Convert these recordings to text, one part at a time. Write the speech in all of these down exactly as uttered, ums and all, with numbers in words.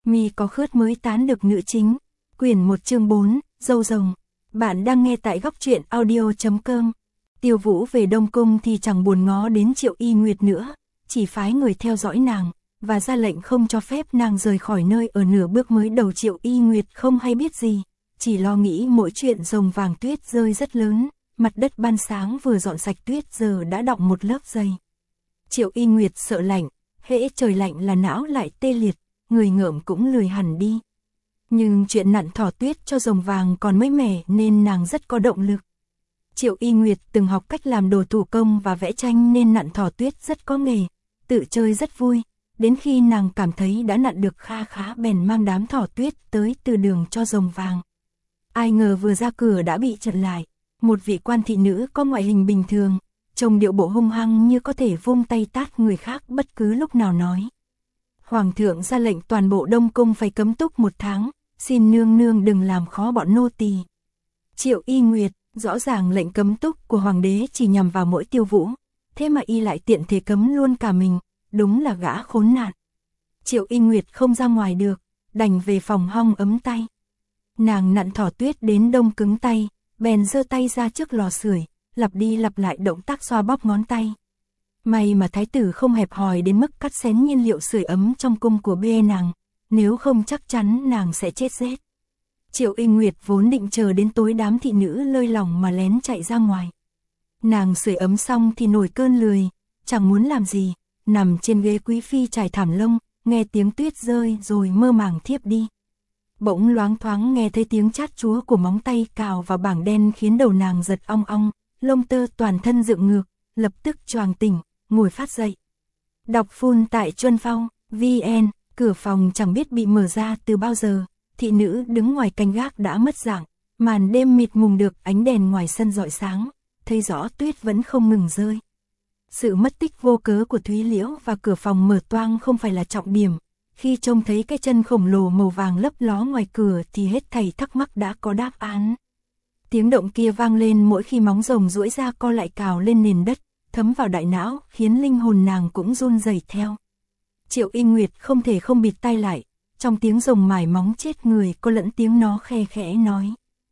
Mi có khướt mới tán được nữ chính. Quyển một chương bốn, dâu rồng. Bạn đang nghe tại góc truyện audio chấm com. Tiêu Vũ về Đông Cung thì chẳng buồn ngó đến Triệu Y Nguyệt nữa, chỉ phái người theo dõi nàng, và ra lệnh không cho phép nàng rời khỏi nơi ở nửa bước mới đầu. Triệu Y Nguyệt không hay biết gì, chỉ lo nghĩ mỗi chuyện rồng vàng tuyết rơi rất lớn, mặt đất ban sáng vừa dọn sạch tuyết giờ đã đọng một lớp dày. Triệu Y Nguyệt sợ lạnh, hễ trời lạnh là não lại tê liệt, người ngợm cũng lười hẳn đi. Nhưng chuyện nặn thỏ tuyết cho rồng vàng còn mới mẻ nên nàng rất có động lực. Triệu Y Nguyệt từng học cách làm đồ thủ công và vẽ tranh nên nặn thỏ tuyết rất có nghề, tự chơi rất vui. Đến khi nàng cảm thấy đã nặn được kha khá bèn mang đám thỏ tuyết tới từ đường cho rồng vàng. Ai ngờ vừa ra cửa đã bị chặn lại. Một vị quan thị nữ có ngoại hình bình thường, trông điệu bộ hung hăng như có thể vung tay tát người khác bất cứ lúc nào nói: Hoàng thượng ra lệnh toàn bộ Đông Cung phải cấm túc một tháng, xin nương nương đừng làm khó bọn nô tỳ. Triệu Y Nguyệt, rõ ràng lệnh cấm túc của hoàng đế chỉ nhằm vào mỗi Tiêu Vũ, thế mà y lại tiện thể cấm luôn cả mình, đúng là gã khốn nạn. Triệu Y Nguyệt không ra ngoài được, đành về phòng hong ấm tay. Nàng nặn thỏ tuyết đến đông cứng tay, bèn giơ tay ra trước lò sưởi, lặp đi lặp lại động tác xoa bóp ngón tay. May mà thái tử không hẹp hòi đến mức cắt xén nhiên liệu sưởi ấm trong cung của bê nàng, nếu không chắc chắn nàng sẽ chết rét. Triệu Y Nguyệt vốn định chờ đến tối đám thị nữ lơi lỏng mà lén chạy ra ngoài. Nàng sưởi ấm xong thì nổi cơn lười, chẳng muốn làm gì, nằm trên ghế quý phi trải thảm lông, nghe tiếng tuyết rơi rồi mơ màng thiếp đi. Bỗng loáng thoáng nghe thấy tiếng chát chúa của móng tay cào vào bảng đen khiến đầu nàng giật ong ong, lông tơ toàn thân dựng ngược, lập tức choàng tỉnh, ngồi phát dậy. Đọc full tại Chuân Phong, vê en, cửa phòng chẳng biết bị mở ra từ bao giờ, thị nữ đứng ngoài canh gác đã mất dạng, màn đêm mịt mùng được ánh đèn ngoài sân rọi sáng, thấy rõ tuyết vẫn không ngừng rơi. Sự mất tích vô cớ của Thúy Liễu và cửa phòng mở toang không phải là trọng điểm. Khi trông thấy cái chân khổng lồ màu vàng lấp ló ngoài cửa thì hết thảy thắc mắc đã có đáp án. Tiếng động kia vang lên mỗi khi móng rồng duỗi ra co lại cào lên nền đất, thấm vào đại não, khiến linh hồn nàng cũng run rẩy theo. Triệu Y Nguyệt không thể không bịt tai lại, trong tiếng rồng mài móng chết người có lẫn tiếng nó khe khẽ nói: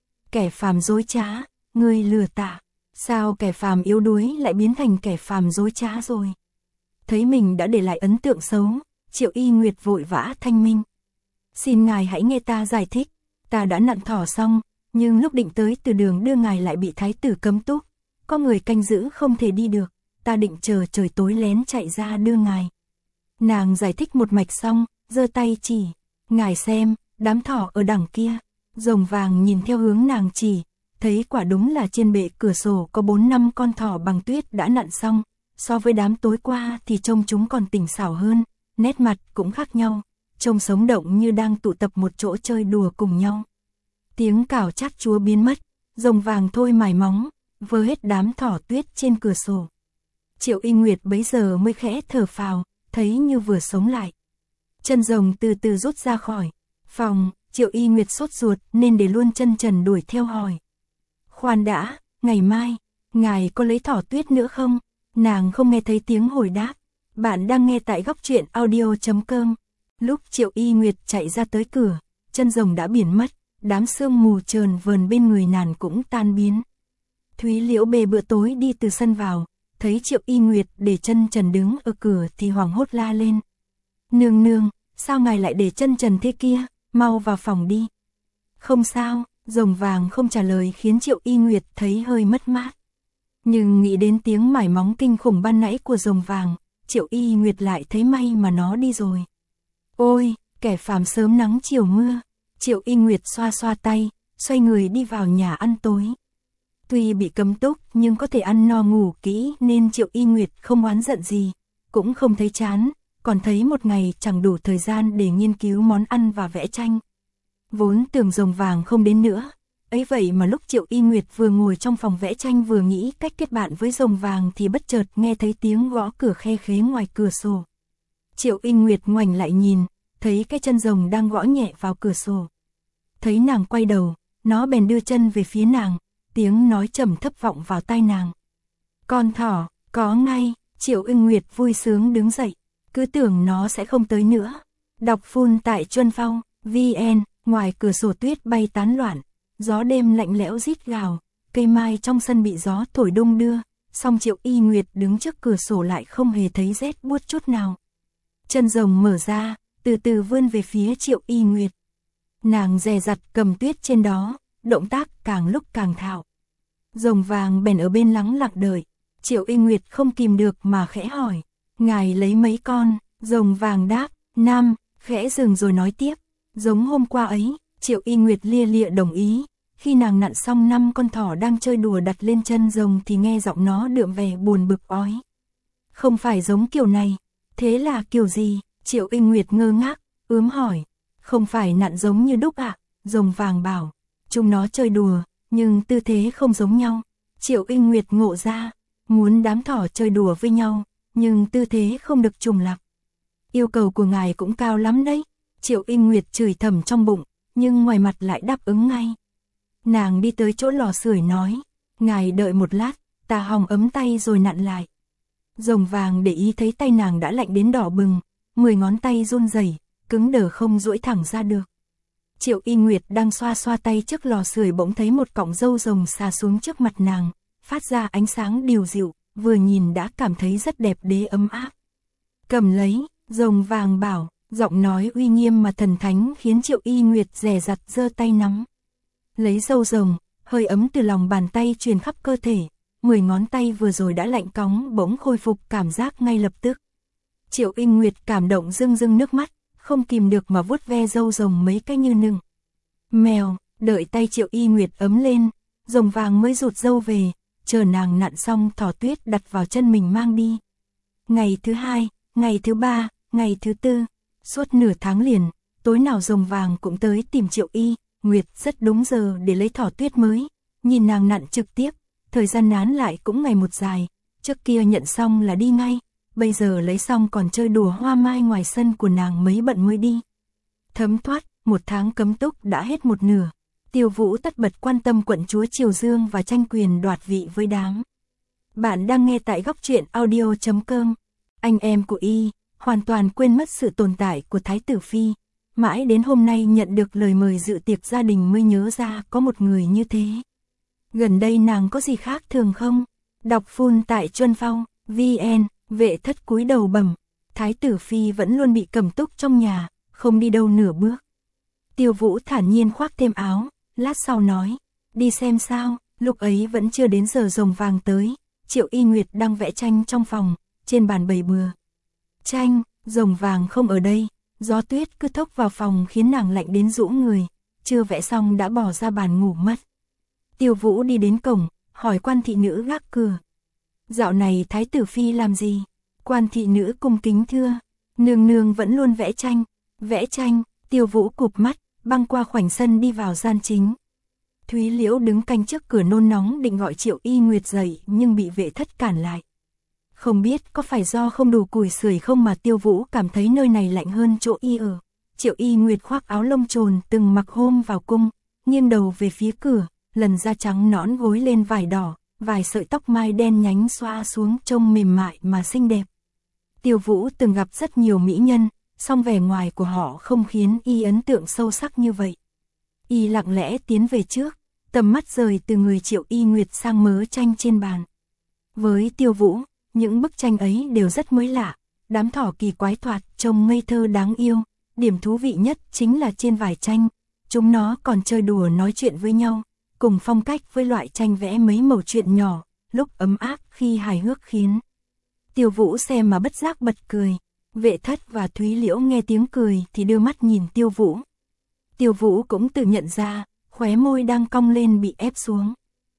Kẻ phàm dối trá, ngươi lừa tạ, sao kẻ phàm yếu đuối lại biến thành kẻ phàm dối trá rồi? Thấy mình đã để lại ấn tượng xấu, Triệu Y Nguyệt vội vã thanh minh: Xin ngài hãy nghe ta giải thích, ta đã nặn thỏ xong, nhưng lúc định tới từ đường đưa ngài lại bị thái tử cấm túc, có người canh giữ không thể đi được, ta định chờ trời tối lén chạy ra đưa ngài. Nàng giải thích một mạch xong, giơ tay chỉ: Ngài xem, đám thỏ ở đằng kia. Rồng vàng nhìn theo hướng nàng chỉ, thấy quả đúng là trên bệ cửa sổ có bốn năm con thỏ bằng tuyết đã nặn xong, so với đám tối qua thì trông chúng còn tỉnh xảo hơn, nét mặt cũng khác nhau, trông sống động như đang tụ tập một chỗ chơi đùa cùng nhau. Tiếng cào chát chúa biến mất, rồng vàng thôi mài móng, vơ hết đám thỏ tuyết trên cửa sổ. Triệu Y Nguyệt bấy giờ mới khẽ thở phào, thấy như vừa sống lại. Chân rồng từ từ rút ra khỏi phòng, Triệu Y Nguyệt sốt ruột nên để luôn chân trần đuổi theo hỏi: Khoan đã, ngày mai, ngài có lấy thỏ tuyết nữa không? Nàng không nghe thấy tiếng hồi đáp. Bạn đang nghe tại góc truyện audio chấm com. Lúc Triệu Y Nguyệt chạy ra tới cửa, chân rồng đã biến mất, đám sương mù trờn vờn bên người nàng cũng tan biến. Thúy Liễu bê bữa tối đi từ sân vào, thấy Triệu Y Nguyệt để chân trần đứng ở cửa thì hoảng hốt la lên: Nương nương, sao ngài lại để chân trần thế kia, mau vào phòng đi. Không sao, rồng vàng không trả lời khiến Triệu Y Nguyệt thấy hơi mất mát. Nhưng nghĩ đến tiếng mải móng kinh khủng ban nãy của rồng vàng, Triệu Y Nguyệt lại thấy may mà nó đi rồi. Ôi, kẻ phàm sớm nắng chiều mưa. Triệu Y Nguyệt xoa xoa tay, xoay người đi vào nhà ăn tối. Tuy bị cấm túc nhưng có thể ăn no ngủ kỹ nên Triệu Y Nguyệt không oán giận gì, cũng không thấy chán, còn thấy một ngày chẳng đủ thời gian để nghiên cứu món ăn và vẽ tranh. Vốn tưởng rồng vàng không đến nữa, ấy vậy mà lúc Triệu Y Nguyệt vừa ngồi trong phòng vẽ tranh vừa nghĩ cách kết bạn với rồng vàng thì bất chợt nghe thấy tiếng gõ cửa khe khế ngoài cửa sổ. Triệu Y Nguyệt ngoảnh lại nhìn, thấy cái chân rồng đang gõ nhẹ vào cửa sổ. Thấy nàng quay đầu, nó bèn đưa chân về phía nàng, tiếng nói trầm thấp vọng vào tai nàng: Con thỏ, có ngay. Triệu Y Nguyệt vui sướng đứng dậy, cứ tưởng nó sẽ không tới nữa. Đọc full tại Chuân Phong, vê en, ngoài cửa sổ tuyết bay tán loạn, gió đêm lạnh lẽo rít gào, cây mai trong sân bị gió thổi đung đưa, song Triệu Y Nguyệt đứng trước cửa sổ lại không hề thấy rét buốt chút nào. Chân rồng mở ra, từ từ vươn về phía Triệu Y Nguyệt. Nàng dè dặt cầm tuyết trên đó, động tác càng lúc càng thạo. Rồng vàng bèn ở bên lắng lặng đợi, Triệu Y Nguyệt không kìm được mà khẽ hỏi, ngài lấy mấy con? Rồng vàng đáp, năm, khẽ dừng rồi nói tiếp, giống hôm qua ấy. Triệu Y Nguyệt lia lịa đồng ý. Khi nàng nặn xong năm con thỏ đang chơi đùa đặt lên chân rồng thì nghe giọng nó đượm vẻ buồn bực ói. Không phải giống kiểu này, thế là kiểu gì? Triệu Y Nguyệt ngơ ngác, ướm hỏi, không phải nặn giống như đúc ạ? Rồng vàng bảo, chúng nó chơi đùa, nhưng tư thế không giống nhau. Triệu Y Nguyệt ngộ ra, muốn đám thỏ chơi đùa với nhau, nhưng tư thế không được trùng lặp. Yêu cầu của ngài cũng cao lắm đấy. Triệu Y Nguyệt chửi thầm trong bụng, nhưng ngoài mặt lại đáp ứng ngay. Nàng đi tới chỗ lò sưởi nói, ngài đợi một lát, ta hòng ấm tay rồi nặn lại. Rồng vàng để ý thấy tay nàng đã lạnh đến đỏ bừng, mười ngón tay run rẩy, cứng đờ không duỗi thẳng ra được. Triệu Y Nguyệt đang xoa xoa tay trước lò sưởi bỗng thấy một cọng râu rồng xà xuống trước mặt nàng, phát ra ánh sáng điều dịu, vừa nhìn đã cảm thấy rất đẹp đẽ ấm áp. Cầm lấy, rồng vàng bảo, giọng nói uy nghiêm mà thần thánh khiến Triệu Y Nguyệt dè dặt giơ tay nắm. Lấy râu rồng, hơi ấm từ lòng bàn tay truyền khắp cơ thể, mười ngón tay vừa rồi đã lạnh cóng bỗng khôi phục cảm giác ngay lập tức. Triệu Y Nguyệt cảm động rưng rưng nước mắt, không kìm được mà vuốt ve râu rồng mấy cái như nừng. Mèo, đợi tay Triệu Y Nguyệt ấm lên, rồng vàng mới rụt râu về, chờ nàng nặn xong thỏ tuyết đặt vào chân mình mang đi. Ngày thứ hai, ngày thứ ba, ngày thứ tư, suốt nửa tháng liền, tối nào rồng vàng cũng tới tìm Triệu Y Nguyệt rất đúng giờ để lấy thỏ tuyết mới. Nhìn nàng nặn trực tiếp, thời gian nán lại cũng ngày một dài, trước kia nhận xong là đi ngay, bây giờ lấy xong còn chơi đùa hoa mai ngoài sân của nàng mấy bận mới đi. Thấm thoát, một tháng cấm túc đã hết một nửa. Tiêu Vũ tất bật quan tâm quận chúa Triều Dương và tranh quyền đoạt vị với đám. Bạn đang nghe tại góc truyện audio chấm com. Anh em của Y hoàn toàn quên mất sự tồn tại của Thái tử Phi. Mãi đến hôm nay nhận được lời mời dự tiệc gia đình mới nhớ ra có một người như thế. Gần đây nàng có gì khác thường không? Đọc full tại Chuân Phong, vê en, vệ thất cúi đầu bẩm, Thái tử Phi vẫn luôn bị cầm túc trong nhà, không đi đâu nửa bước. Tiêu Vũ thản nhiên khoác thêm áo, lát sau nói, đi xem sao. Lúc ấy vẫn chưa đến giờ rồng vàng tới, Triệu Y Nguyệt đang vẽ tranh trong phòng, trên bàn bày bừa. Tranh, rồng vàng không ở đây, gió tuyết cứ thốc vào phòng khiến nàng lạnh đến rũ người, chưa vẽ xong đã bỏ ra bàn ngủ mất. Tiêu Vũ đi đến cổng, hỏi quan thị nữ gác cửa. Dạo này Thái tử Phi làm gì? Quan thị nữ cung kính thưa, nương nương vẫn luôn vẽ tranh. Vẽ tranh, Tiêu Vũ cụp mắt, băng qua khoảnh sân đi vào gian chính. Thúy Liễu đứng canh trước cửa nôn nóng định gọi Triệu Y Nguyệt dậy nhưng bị vệ thất cản lại. Không biết có phải do không đủ củi sưởi không mà Tiêu Vũ cảm thấy nơi này lạnh hơn chỗ y ở. Triệu Y Nguyệt khoác áo lông trồn từng mặc hôm vào cung, nghiêng đầu về phía cửa, lần da trắng nõn gối lên vải đỏ, vài sợi tóc mai đen nhánh xoa xuống trông mềm mại mà xinh đẹp. Tiêu Vũ từng gặp rất nhiều mỹ nhân, song vẻ ngoài của họ không khiến y ấn tượng sâu sắc như vậy. Y lặng lẽ tiến về trước, tầm mắt rời từ người Triệu Y Nguyệt sang mớ tranh trên bàn. Với Tiêu Vũ, những bức tranh ấy đều rất mới lạ, đám thỏ kỳ quái thoạt trông ngây thơ đáng yêu. Điểm thú vị nhất chính là trên vải tranh, chúng nó còn chơi đùa nói chuyện với nhau, cùng phong cách với loại tranh vẽ mấy mẩu chuyện nhỏ, lúc ấm áp khi hài hước khiến Tiêu Vũ xem mà bất giác bật cười. Vệ thất và Thúy Liễu nghe tiếng cười thì đưa mắt nhìn Tiêu Vũ. Tiêu Vũ cũng tự nhận ra, khóe môi đang cong lên bị ép xuống.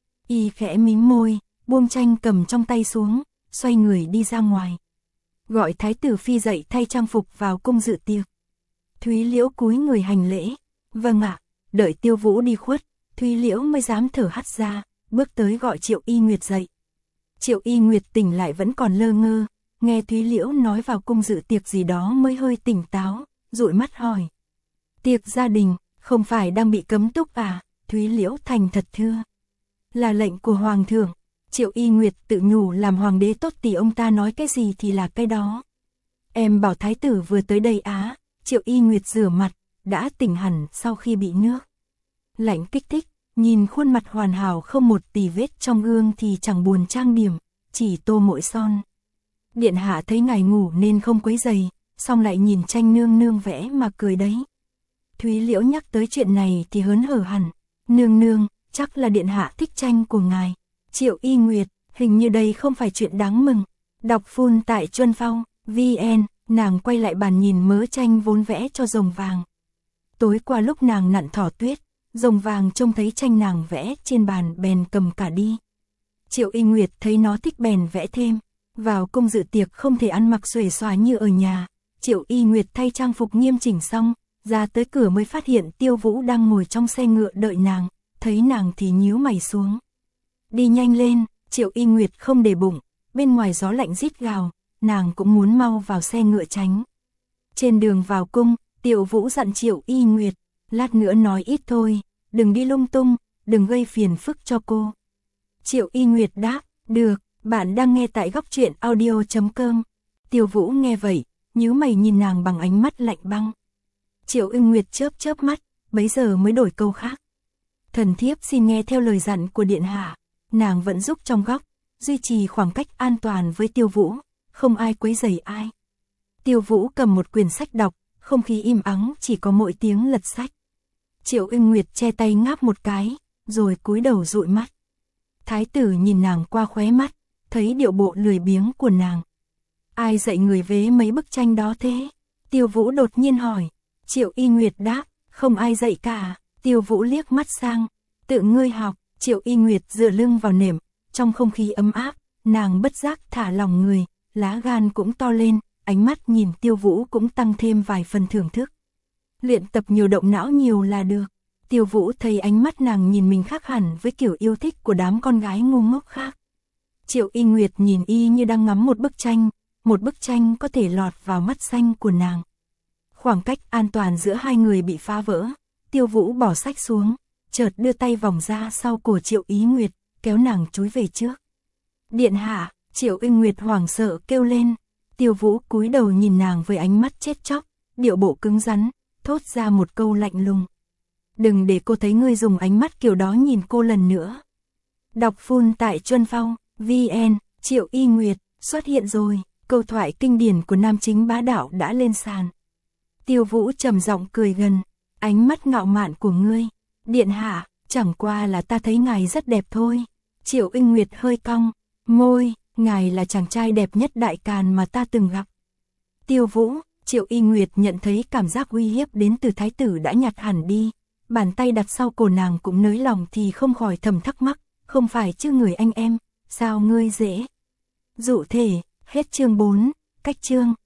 Y khẽ mím môi, buông tranh cầm trong tay xuống, xoay người đi ra ngoài. Gọi Thái tử Phi dậy thay trang phục vào cung dự tiệc. Thúy Liễu cúi người hành lễ. Vâng ạ. Đợi Tiêu Vũ đi khuất, Thúy Liễu mới dám thở hắt ra, bước tới gọi Triệu Y Nguyệt dậy. Triệu Y Nguyệt tỉnh lại vẫn còn lơ ngơ, nghe Thúy Liễu nói vào cung dự tiệc gì đó mới hơi tỉnh táo, dụi mắt hỏi. Tiệc gia đình, không phải đang bị cấm túc à? Thúy Liễu thành thật thưa. Là lệnh của Hoàng thượng. Triệu Y Nguyệt tự nhủ làm hoàng đế tốt thì ông ta nói cái gì thì là cái đó. Em bảo Thái tử vừa tới đây á, Triệu Y Nguyệt rửa mặt, đã tỉnh hẳn sau khi bị nước lạnh kích thích, nhìn khuôn mặt hoàn hảo không một tì vết trong gương thì chẳng buồn trang điểm, chỉ tô mội son. Điện hạ thấy ngài ngủ nên không quấy rầy, xong lại nhìn tranh nương nương vẽ mà cười đấy. Thúy Liễu nhắc tới chuyện này thì hớn hở hẳn, nương nương, chắc là điện hạ thích tranh của ngài. Triệu Y Nguyệt, hình như đây không phải chuyện đáng mừng. Đọc phun tại Chuân Phong, vê en, nàng quay lại bàn nhìn mớ tranh vốn vẽ cho rồng vàng. Tối qua lúc nàng nặn thỏ tuyết, rồng vàng trông thấy tranh nàng vẽ trên bàn bèn cầm cả đi. Triệu Y Nguyệt thấy nó thích bèn vẽ thêm. Vào cung dự tiệc không thể ăn mặc xuề xòa như ở nhà. Triệu Y Nguyệt thay trang phục nghiêm chỉnh xong, ra tới cửa mới phát hiện Tiêu Vũ đang ngồi trong xe ngựa đợi nàng, thấy nàng thì nhíu mày xuống. Đi nhanh lên, Triệu Y Nguyệt không để bụng, bên ngoài gió lạnh rít gào, nàng cũng muốn mau vào xe ngựa tránh. Trên đường vào cung, Tiêu Vũ dặn Triệu Y Nguyệt, lát nữa nói ít thôi, đừng đi lung tung, đừng gây phiền phức cho cô. Triệu Y Nguyệt đáp, được, bạn đang nghe tại góc truyện audio chấm com. Tiêu Vũ nghe vậy, nhíu mày nhìn nàng bằng ánh mắt lạnh băng. Triệu Y Nguyệt chớp chớp mắt, bấy giờ mới đổi câu khác. Thần thiếp xin nghe theo lời dặn của điện hạ. Nàng vẫn giúp trong góc, duy trì khoảng cách an toàn với Tiêu Vũ, không ai quấy rầy ai. Tiêu Vũ cầm một quyển sách đọc, không khí im ắng chỉ có mỗi tiếng lật sách. Triệu Y Nguyệt che tay ngáp một cái, rồi cúi đầu dụi mắt. Thái tử nhìn nàng qua khóe mắt, thấy điệu bộ lười biếng của nàng. Ai dạy người vế mấy bức tranh đó thế? Tiêu Vũ đột nhiên hỏi. Triệu Y Nguyệt đáp, không ai dạy cả. Tiêu Vũ liếc mắt sang, tự ngươi học. Triệu Y Nguyệt dựa lưng vào nệm, trong không khí ấm áp, nàng bất giác thả lòng người, lá gan cũng to lên, ánh mắt nhìn Tiêu Vũ cũng tăng thêm vài phần thưởng thức. Luyện tập nhiều động não nhiều là được. Tiêu Vũ thấy ánh mắt nàng nhìn mình khác hẳn với kiểu yêu thích của đám con gái ngu ngốc khác. Triệu Y Nguyệt nhìn y như đang ngắm một bức tranh, một bức tranh có thể lọt vào mắt xanh của nàng. Khoảng cách an toàn giữa hai người bị phá vỡ, Tiêu Vũ bỏ sách xuống, chợt đưa tay vòng ra sau cổ Triệu Y Nguyệt, kéo nàng chúi về trước. Điện hạ, Triệu Y Nguyệt hoảng sợ kêu lên. Tiêu Vũ cúi đầu nhìn nàng với ánh mắt chết chóc, điệu bộ cứng rắn, thốt ra một câu lạnh lùng. Đừng để cô thấy ngươi dùng ánh mắt kiểu đó nhìn cô lần nữa. Đọc phun tại Chuân Phong, vê en, Triệu Y Nguyệt, xuất hiện rồi, câu thoại kinh điển của nam chính bá đạo đã lên sàn. Tiêu Vũ trầm giọng cười gần, ánh mắt ngạo mạn của ngươi. Điện hạ, chẳng qua là ta thấy ngài rất đẹp thôi. Triệu Y Nguyệt hơi cong, môi, ngài là chàng trai đẹp nhất Đại Càn mà ta từng gặp. Tiêu Vũ, Triệu Y Nguyệt nhận thấy cảm giác uy hiếp đến từ thái tử đã nhạt hẳn đi. Bàn tay đặt sau cổ nàng cũng nới lòng thì không khỏi thầm thắc mắc, không phải chứ người anh em, sao ngươi dễ dụ thể. Hết chương bốn, cách chương.